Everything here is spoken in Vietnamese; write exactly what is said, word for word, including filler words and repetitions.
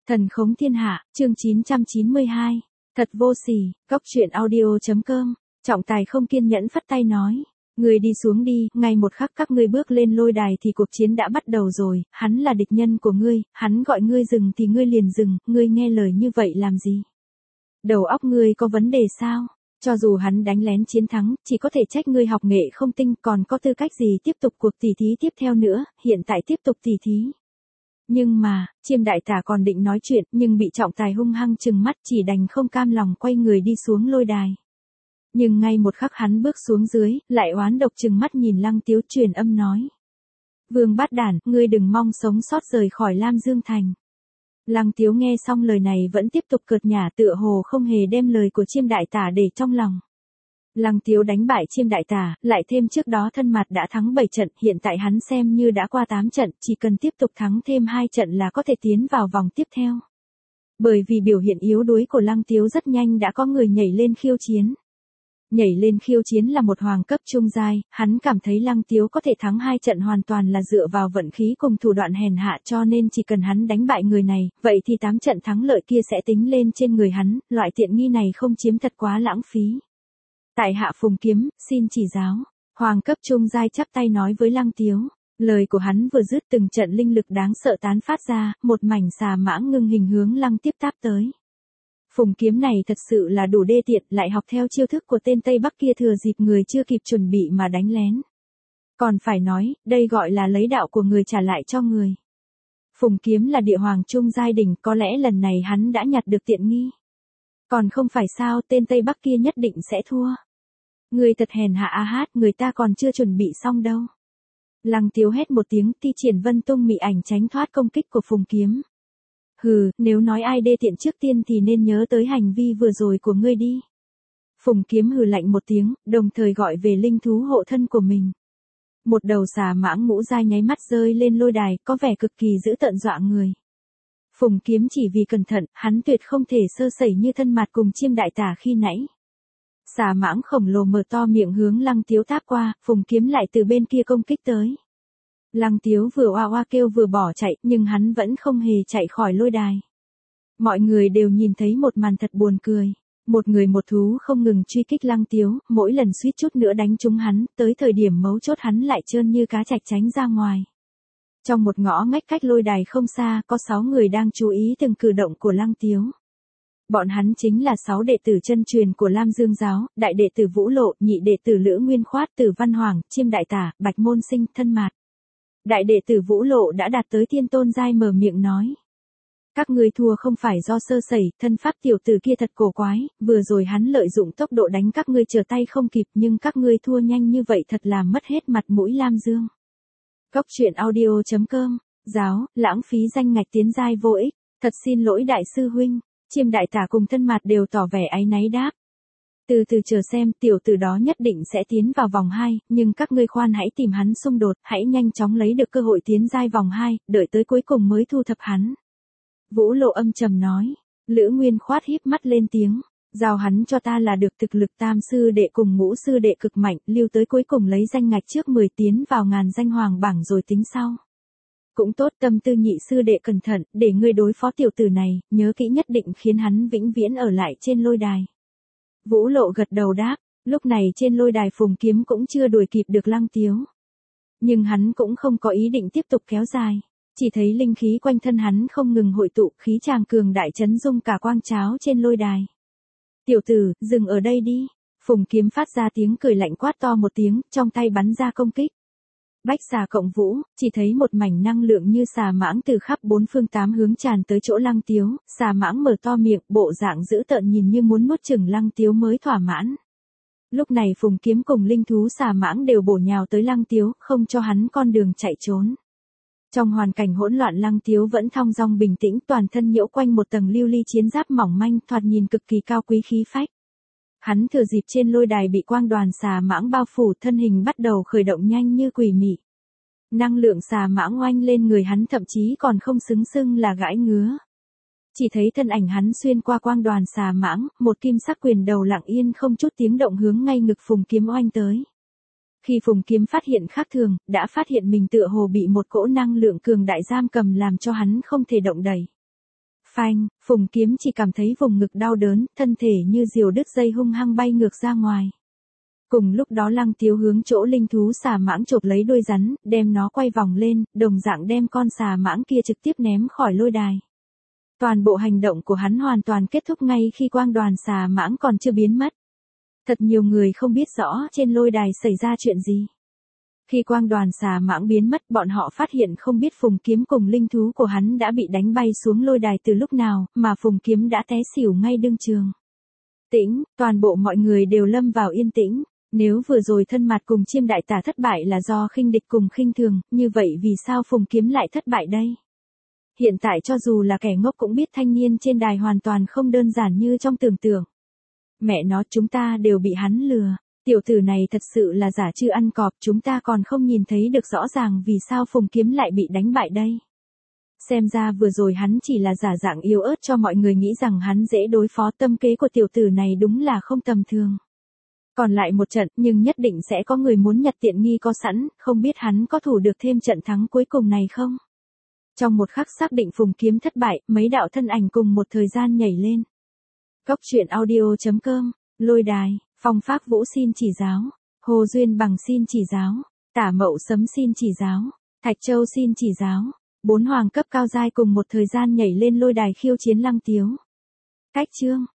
Thần khống thiên hạ, chương chín trăm chín mươi hai. Thật vô sỉ, góc truyện audio.com. Trọng tài không kiên nhẫn phất tay nói. Người đi xuống đi, ngay một khắc các ngươi bước lên lôi đài thì cuộc chiến đã bắt đầu rồi, hắn là địch nhân của ngươi, hắn gọi ngươi dừng thì ngươi liền dừng, ngươi nghe lời như vậy làm gì? Đầu óc ngươi có vấn đề sao? Cho dù hắn đánh lén chiến thắng, chỉ có thể trách ngươi học nghệ không tinh, còn có tư cách gì tiếp tục cuộc tỉ thí tiếp theo nữa, hiện tại tiếp tục tỉ thí. Nhưng mà, Chiêm đại tả còn định nói chuyện, nhưng bị trọng tài hung hăng trừng mắt, chỉ đành không cam lòng quay người đi xuống lôi đài. Nhưng ngay một khắc hắn bước xuống dưới, lại oán độc trừng mắt nhìn Lăng Tiếu truyền âm nói. Vương bát đản, ngươi đừng mong sống sót rời khỏi Lam Dương Thành. Lăng Tiếu nghe xong lời này vẫn tiếp tục cợt nhả, tựa hồ không hề đem lời của Chiêm đại tả để trong lòng. Lăng Tiếu đánh bại Chiêm đại tả, lại thêm trước đó thân mặt đã thắng bảy trận, hiện tại hắn xem như đã qua tám trận, chỉ cần tiếp tục thắng thêm hai trận là có thể tiến vào vòng tiếp theo. Bởi vì biểu hiện yếu đuối của Lăng Tiếu rất nhanh đã có người nhảy lên khiêu chiến. Nhảy lên khiêu chiến là một hoàng cấp trung giai, hắn cảm thấy Lăng Tiếu có thể thắng hai trận hoàn toàn là dựa vào vận khí cùng thủ đoạn hèn hạ, cho nên chỉ cần hắn đánh bại người này, vậy thì tám trận thắng lợi kia sẽ tính lên trên người hắn, loại tiện nghi này không chiếm thật quá lãng phí. Tại hạ Phùng Kiếm, xin chỉ giáo. Hoàng cấp trung giai chắp tay nói với Lăng Tiếu. Lời của hắn vừa dứt, từng trận linh lực đáng sợ tán phát ra, một mảnh xà mãng ngưng hình hướng Lăng tiếp táp tới. Phùng Kiếm này thật sự là đủ đê tiện, lại học theo chiêu thức của tên Tây Bắc kia, thừa dịp người chưa kịp chuẩn bị mà đánh lén. Còn phải nói, đây gọi là lấy đạo của người trả lại cho người. Phùng Kiếm là địa hoàng trung giai đỉnh, có lẽ lần này hắn đã nhặt được tiện nghi. Còn không phải sao, tên Tây Bắc kia nhất định sẽ thua. Người thật hèn hạ a hát, người ta còn chưa chuẩn bị xong đâu. Lăng Tiếu hét một tiếng, thi triển Vân Tung mị ảnh tránh thoát công kích của Phùng Kiếm. Hừ, nếu nói ai đê tiện trước tiên thì nên nhớ tới hành vi vừa rồi của ngươi đi. Phùng Kiếm hừ lạnh một tiếng, đồng thời gọi về linh thú hộ thân của mình. Một đầu xà mãng ngũ giai nháy mắt rơi lên lôi đài, có vẻ cực kỳ dữ tợn dọa người. Phùng Kiếm chỉ vì cẩn thận, hắn tuyệt không thể sơ sẩy như thân mặt cùng Chiêm đại tả khi nãy. Xà mãng khổng lồ mở to miệng hướng Lăng Tiếu táp qua, Phùng Kiếm lại từ bên kia công kích tới. Lăng Tiếu vừa oa oa kêu vừa bỏ chạy, nhưng hắn vẫn không hề chạy khỏi lôi đài. Mọi người đều nhìn thấy một màn thật buồn cười. Một người một thú không ngừng truy kích Lăng Tiếu, mỗi lần suýt chút nữa đánh trúng hắn, tới thời điểm mấu chốt hắn lại trơn như cá trạch tránh ra ngoài. Trong một ngõ ngách cách lôi đài không xa, có sáu người đang chú ý từng cử động của Lăng Tiếu. Bọn hắn chính là sáu đệ tử chân truyền của Lam Dương giáo, đại đệ tử Vũ Lộ, nhị đệ tử Lữ Nguyên Khoát, Tử Văn Hoàng, Chiêm đại tả, Bạch Môn Sinh, Thân Mạt. Đại đệ tử Vũ Lộ đã đạt tới thiên tôn giai, mở miệng nói. Các ngươi thua không phải do sơ sẩy, thân pháp tiểu tử kia thật cổ quái, vừa rồi hắn lợi dụng tốc độ đánh các ngươi trở tay không kịp, nhưng các ngươi thua nhanh như vậy thật là mất hết mặt mũi Lam Dương. Góc truyện audio.com. Giáo, lãng phí danh ngạch tiến giai vô ích, thật xin lỗi đại sư huynh. Chiêm đại tả cùng Thân Mạt đều tỏ vẻ áy náy đáp. Từ từ chờ xem, tiểu tử đó nhất định sẽ tiến vào vòng hai, nhưng các ngươi khoan hãy tìm hắn xung đột, hãy nhanh chóng lấy được cơ hội tiến giai vòng hai, đợi tới cuối cùng mới thu thập hắn. Vũ Lộ âm trầm nói. Lữ Nguyên Khoát híp mắt lên tiếng. Giao hắn cho ta là được, thực lực tam sư đệ cùng ngũ sư đệ cực mạnh, lưu tới cuối cùng lấy danh ngạch trước mười tiến vào ngàn danh hoàng bảng rồi tính sau. Cũng tốt, tâm tư nhị sư đệ cẩn thận, để ngươi đối phó tiểu tử này, nhớ kỹ nhất định khiến hắn vĩnh viễn ở lại trên lôi đài. Vũ Lộ gật đầu đáp, lúc này trên lôi đài Phùng Kiếm cũng chưa đuổi kịp được Lăng Tiếu. Nhưng hắn cũng không có ý định tiếp tục kéo dài, chỉ thấy linh khí quanh thân hắn không ngừng hội tụ, khí tràng cường đại chấn dung cả quang cháo trên lôi đài. Tiểu tử, dừng ở đây đi. Phùng Kiếm phát ra tiếng cười lạnh quát to một tiếng, trong tay bắn ra công kích. Bách xà cộng vũ, chỉ thấy một mảnh năng lượng như xà mãng từ khắp bốn phương tám hướng tràn tới chỗ Lăng Tiếu, xà mãng mở to miệng, bộ dạng dữ tợn nhìn như muốn nuốt chửng Lăng Tiếu mới thỏa mãn. Lúc này Phùng Kiếm cùng linh thú xà mãng đều bổ nhào tới Lăng Tiếu, không cho hắn con đường chạy trốn. Trong hoàn cảnh hỗn loạn, Lăng Tiếu vẫn thong dong bình tĩnh, toàn thân nhiễu quanh một tầng lưu ly chiến giáp mỏng manh, thoạt nhìn cực kỳ cao quý khí phách. Hắn thừa dịp trên lôi đài bị quang đoàn xà mãng bao phủ, thân hình bắt đầu khởi động nhanh như quỷ mị. Năng lượng xà mãng oanh lên người hắn, thậm chí còn không xứng xưng là gãi ngứa. Chỉ thấy thân ảnh hắn xuyên qua quang đoàn xà mãng, một kim sắc quyền đầu lặng yên không chút tiếng động hướng ngay ngực Phùng Kiếm oanh tới. Khi Phùng Kiếm phát hiện khác thường, đã phát hiện mình tựa hồ bị một cỗ năng lượng cường đại giam cầm làm cho hắn không thể động đậy. Phanh, Phùng Kiếm chỉ cảm thấy vùng ngực đau đớn, thân thể như diều đứt dây hung hăng bay ngược ra ngoài. Cùng lúc đó Lăng Tiếu hướng chỗ linh thú xà mãng chộp lấy đuôi rắn, đem nó quay vòng lên, đồng dạng đem con xà mãng kia trực tiếp ném khỏi lôi đài. Toàn bộ hành động của hắn hoàn toàn kết thúc ngay khi quang đoàn xà mãng còn chưa biến mất. Thật nhiều người không biết rõ trên lôi đài xảy ra chuyện gì. Khi quang đoàn xà mãng biến mất, bọn họ phát hiện không biết Phùng Kiếm cùng linh thú của hắn đã bị đánh bay xuống lôi đài từ lúc nào, mà Phùng Kiếm đã té xỉu ngay đương trường. Tĩnh, toàn bộ mọi người đều lâm vào yên tĩnh. Nếu vừa rồi thân mặt cùng Chiêm Đại Tả thất bại là do khinh địch cùng khinh thường, như vậy vì sao Phùng Kiếm lại thất bại đây? Hiện tại cho dù là kẻ ngốc cũng biết thanh niên trên đài hoàn toàn không đơn giản như trong tưởng tượng. Mẹ nó, chúng ta đều bị hắn lừa. Tiểu tử này thật sự là giả chưa ăn cọp, chúng ta còn không nhìn thấy được rõ ràng vì sao Phùng Kiếm lại bị đánh bại đây. Xem ra vừa rồi hắn chỉ là giả dạng yếu ớt cho mọi người nghĩ rằng hắn dễ đối phó, tâm kế của tiểu tử này đúng là không tầm thường. Còn lại một trận, nhưng nhất định sẽ có người muốn nhặt tiện nghi có sẵn, không biết hắn có thủ được thêm trận thắng cuối cùng này không? Trong một khắc xác định Phùng Kiếm thất bại, mấy đạo thân ảnh cùng một thời gian nhảy lên. Góc truyện audio chấm com, lôi đài, Phong Phác Vũ xin chỉ giáo, Hồ Duyên Bằng xin chỉ giáo, Tả Mậu Sấm xin chỉ giáo, Thạch Châu xin chỉ giáo. Bốn hoàng cấp cao giai cùng một thời gian nhảy lên lôi đài khiêu chiến Lăng Tiếu. Cách chương